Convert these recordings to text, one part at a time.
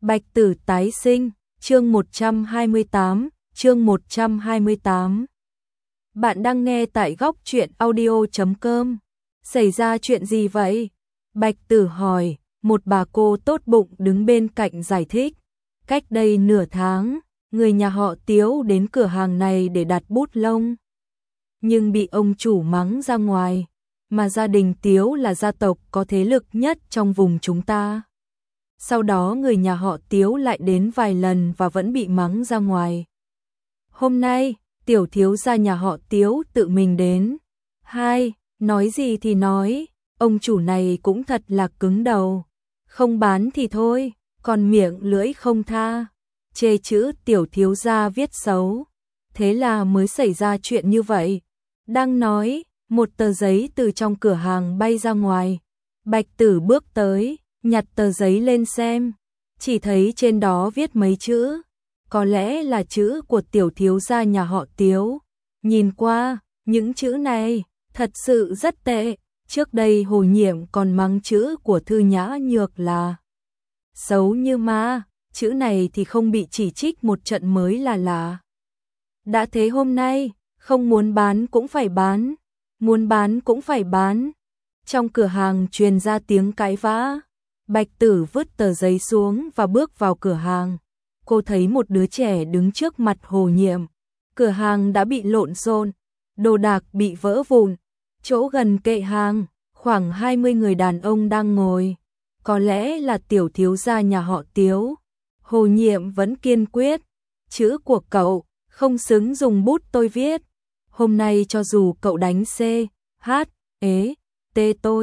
Bạch Tử tái sinh, chương 128. Bạn đang nghe tại góc truyện audio.com. Xảy ra chuyện gì vậy? Bạch Tử hỏi, một bà cô tốt bụng đứng bên cạnh giải thích. Cách đây nửa tháng, người nhà họ Tiếu đến cửa hàng này để đặt bút lông. Nhưng bị ông chủ mắng ra ngoài, mà gia đình Tiếu là gia tộc có thế lực nhất trong vùng chúng ta. Sau đó người nhà họ Tiếu lại đến vài lần và vẫn bị mắng ra ngoài. Hôm nay, tiểu thiếu gia nhà họ Tiếu tự mình đến. Nói gì thì nói, ông chủ này cũng thật là cứng đầu. Không bán thì thôi, còn miệng lưỡi không tha. Chê chữ tiểu thiếu gia viết xấu. Thế là mới xảy ra chuyện như vậy. Đang nói, một tờ giấy từ trong cửa hàng bay ra ngoài. Bạch Tử bước tới, nhặt tờ giấy lên xem, chỉ thấy trên đó viết mấy chữ, có lẽ là chữ của tiểu thiếu gia nhà họ Tiếu. Nhìn qua, những chữ này thật sự rất tệ, trước đây Hồ Nhiệm còn mắng chữ của Thư Nhã Nhược là xấu như ma, chữ này thì không bị chỉ trích một trận mới là lạ. Đã thế hôm nay, không muốn bán cũng phải bán, muốn bán cũng phải bán. Trong cửa hàng truyền ra tiếng cãi vã. Bạch Tử vứt tờ giấy xuống và bước vào cửa hàng. Cô thấy một đứa trẻ đứng trước mặt Hồ Nhiệm. Cửa hàng đã bị lộn xộn, đồ đạc bị vỡ vụn. Chỗ gần kệ hàng, khoảng 20 người đàn ông đang ngồi. Có lẽ là tiểu thiếu gia nhà họ Tiếu. Hồ Nhiệm vẫn kiên quyết. Chữ của cậu không xứng dùng bút tôi viết. Hôm nay cho dù cậu đánh C, H, E, T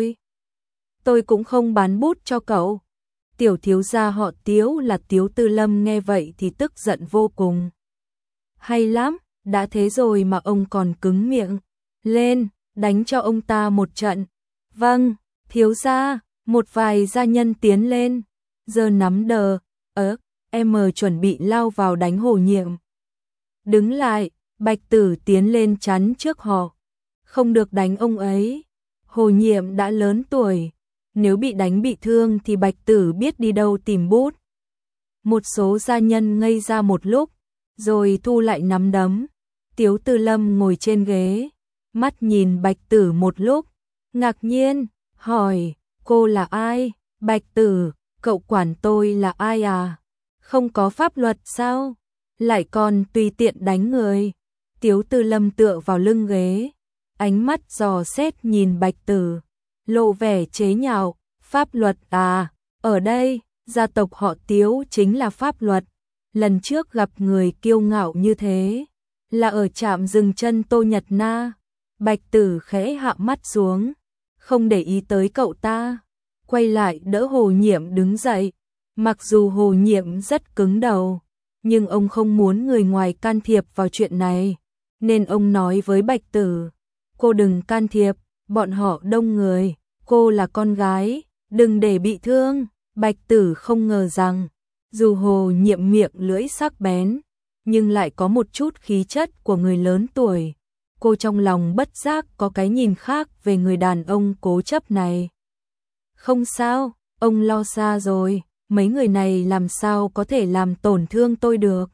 tôi cũng không bán bút cho cậu. Tiểu thiếu gia họ Tiếu là Tiếu Tư Lâm nghe vậy thì tức giận vô cùng. Hay lắm, đã thế rồi mà ông còn cứng miệng. Lên, đánh cho ông ta một trận. Vâng, thiếu gia, một vài gia nhân tiến lên. Giơ nắm đờ, em chuẩn bị lao vào đánh Hồ Nhiệm. Đứng lại, Bạch Tử tiến lên chắn trước họ. Không được đánh ông ấy. Hồ Nhiệm đã lớn tuổi. Nếu bị đánh bị thương thì Bạch Tử biết đi đâu tìm bút. Một số gia nhân ngây ra một lúc, rồi thu lại nắm đấm. Tiếu Tư Lâm ngồi trên ghế, mắt nhìn Bạch Tử một lúc, ngạc nhiên, hỏi, cô là ai? Bạch Tử, cậu quản tôi là ai à? Không có pháp luật sao? Lại còn tùy tiện đánh người. Tiếu Tư Lâm tựa vào lưng ghế, ánh mắt dò xét nhìn Bạch Tử, lộ vẻ chế nhạo. Pháp luật à, ở đây, gia tộc họ Tiếu chính là pháp luật. Lần trước gặp người kiêu ngạo như thế, là ở trạm dừng chân Tô Nhật Na. Bạch Tử khẽ hạ mắt xuống, không để ý tới cậu ta, quay lại đỡ Hồ Nhiệm đứng dậy. Mặc dù Hồ Nhiệm rất cứng đầu, nhưng ông không muốn người ngoài can thiệp vào chuyện này, nên ông nói với Bạch Tử, cô đừng can thiệp, bọn họ đông người, cô là con gái, đừng để bị thương. Bạch Tử không ngờ rằng, dù Hồ Nhiệm miệng lưỡi sắc bén, nhưng lại có một chút khí chất của người lớn tuổi. Cô trong lòng bất giác có cái nhìn khác về người đàn ông cố chấp này. Không sao, ông lo xa rồi, mấy người này làm sao có thể làm tổn thương tôi được.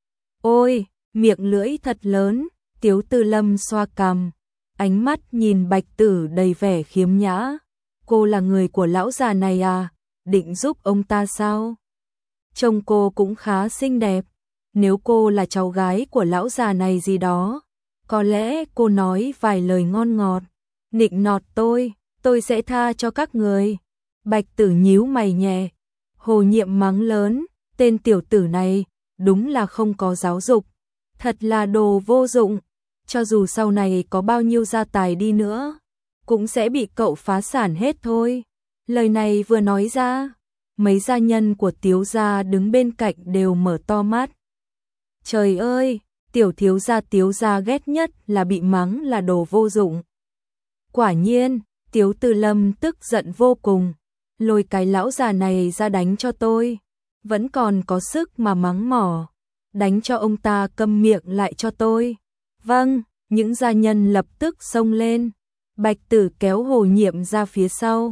Ôi, miệng lưỡi thật lớn, Tiếu Tư Lâm xoa cằm, ánh mắt nhìn Bạch Tử đầy vẻ khiếm nhã. Cô là người của lão già này à, định giúp ông ta sao? Trông cô cũng khá xinh đẹp, nếu cô là cháu gái của lão già này gì đó, có lẽ cô nói vài lời ngon ngọt, nịnh nọt tôi sẽ tha cho các người. Bạch Tử nhíu mày nhẹ, Hồ Nhiệm mắng lớn, tên tiểu tử này, đúng là không có giáo dục, thật là đồ vô dụng, cho dù sau này có bao nhiêu gia tài đi nữa, cũng sẽ bị cậu phá sản hết thôi. Lời này vừa nói ra, mấy gia nhân của Tiếu gia đứng bên cạnh đều mở to mắt. Trời ơi, tiểu thiếu gia Tiếu gia ghét nhất là bị mắng là đồ vô dụng. Quả nhiên, Tiếu Tư Lâm tức giận vô cùng, lôi cái lão già này ra đánh cho tôi, vẫn còn có sức mà mắng mỏ, đánh cho ông ta câm miệng lại cho tôi. Vâng, những gia nhân lập tức xông lên. Bạch Tử kéo Hồ Nhiệm ra phía sau,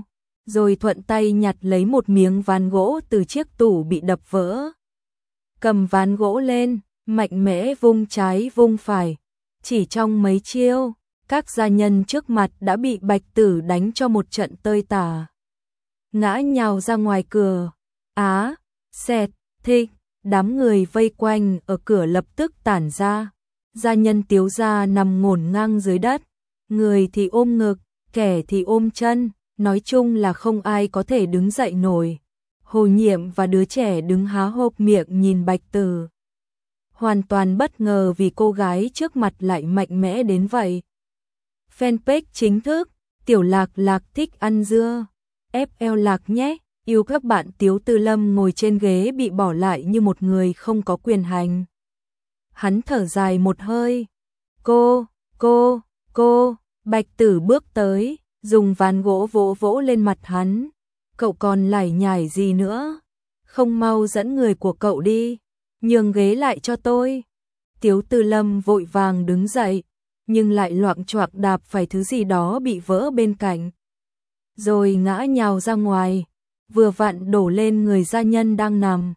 rồi thuận tay nhặt lấy một miếng ván gỗ từ chiếc tủ bị đập vỡ. Cầm ván gỗ lên, mạnh mẽ vung trái vung phải. Chỉ trong mấy chiêu, các gia nhân trước mặt đã bị Bạch Tử đánh cho một trận tơi tả. Ngã nhào ra ngoài cửa. Á, xẹt, thịch, đám người vây quanh ở cửa lập tức tản ra. Gia nhân Tiếu gia nằm ngổn ngang dưới đất. Người thì ôm ngực, kẻ thì ôm chân, nói chung là không ai có thể đứng dậy nổi. Hồ Nhiệm và đứa trẻ đứng há hốc miệng nhìn Bạch Tử. Hoàn toàn bất ngờ vì cô gái trước mặt lại mạnh mẽ đến vậy. Fanpage chính thức, Tiểu Lạc Lạc thích ăn dưa. FL Lạc nhé, yêu các bạn. Tiếu Tư Lâm ngồi trên ghế bị bỏ lại như một người không có quyền hành. Hắn thở dài một hơi. Cô, Bạch Tử bước tới, dùng ván gỗ vỗ vỗ lên mặt hắn. Cậu còn lải nhải gì nữa? Không mau dẫn người của cậu đi, nhường ghế lại cho tôi. Tiếu Tư Lâm vội vàng đứng dậy, nhưng lại loạng choạng đạp phải thứ gì đó bị vỡ bên cạnh. Rồi ngã nhào ra ngoài, vừa vặn đổ lên người gia nhân đang nằm.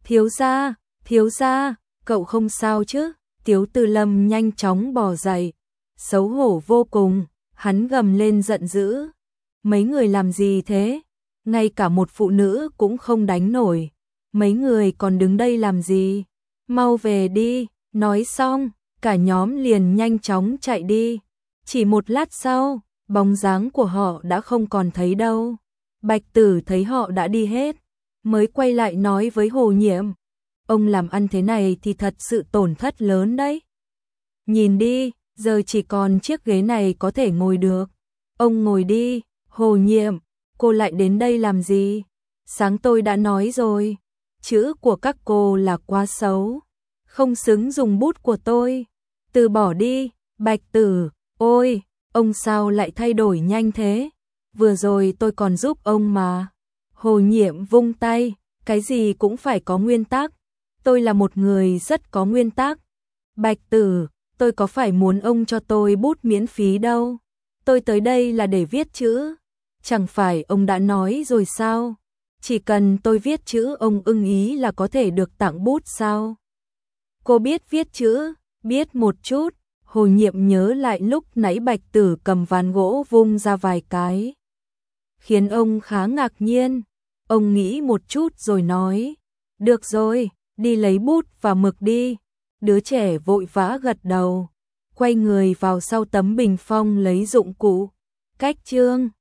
Thiếu gia, cậu không sao chứ? Tiếu Tư Lâm nhanh chóng bò dậy, xấu hổ vô cùng, hắn gầm lên giận dữ. Mấy người làm gì thế? Ngay cả một phụ nữ cũng không đánh nổi. Mấy người còn đứng đây làm gì? Mau về đi. Nói xong, cả nhóm liền nhanh chóng chạy đi. Chỉ một lát sau, bóng dáng của họ đã không còn thấy đâu. Bạch Tử thấy họ đã đi hết, mới quay lại nói với Hồ Nhiệm. Ông làm ăn thế này thì thật sự tổn thất lớn đấy. Nhìn đi, giờ chỉ còn chiếc ghế này có thể ngồi được. Ông ngồi đi. Hồ Nhiệm, cô lại đến đây làm gì? Sáng tôi đã nói rồi, chữ của các cô là quá xấu, không xứng dùng bút của tôi. Từ bỏ đi. Bạch Tử, ôi, ông sao lại thay đổi nhanh thế? Vừa rồi tôi còn giúp ông mà. Hồ Nhiệm vung tay, cái gì cũng phải có nguyên tắc. Tôi là một người rất có nguyên tắc. Bạch Tử, tôi có phải muốn ông cho tôi bút miễn phí đâu. Tôi tới đây là để viết chữ. Chẳng phải ông đã nói rồi sao? Chỉ cần tôi viết chữ ông ưng ý là có thể được tặng bút sao? Cô biết viết chữ? Biết một chút. Hồ Nhiệm nhớ lại lúc nãy Bạch Tử cầm ván gỗ vung ra vài cái, khiến ông khá ngạc nhiên. Ông nghĩ một chút rồi nói, được rồi, đi lấy bút và mực đi. Đứa trẻ vội vã gật đầu, quay người vào sau tấm bình phong lấy dụng cụ. Cách chương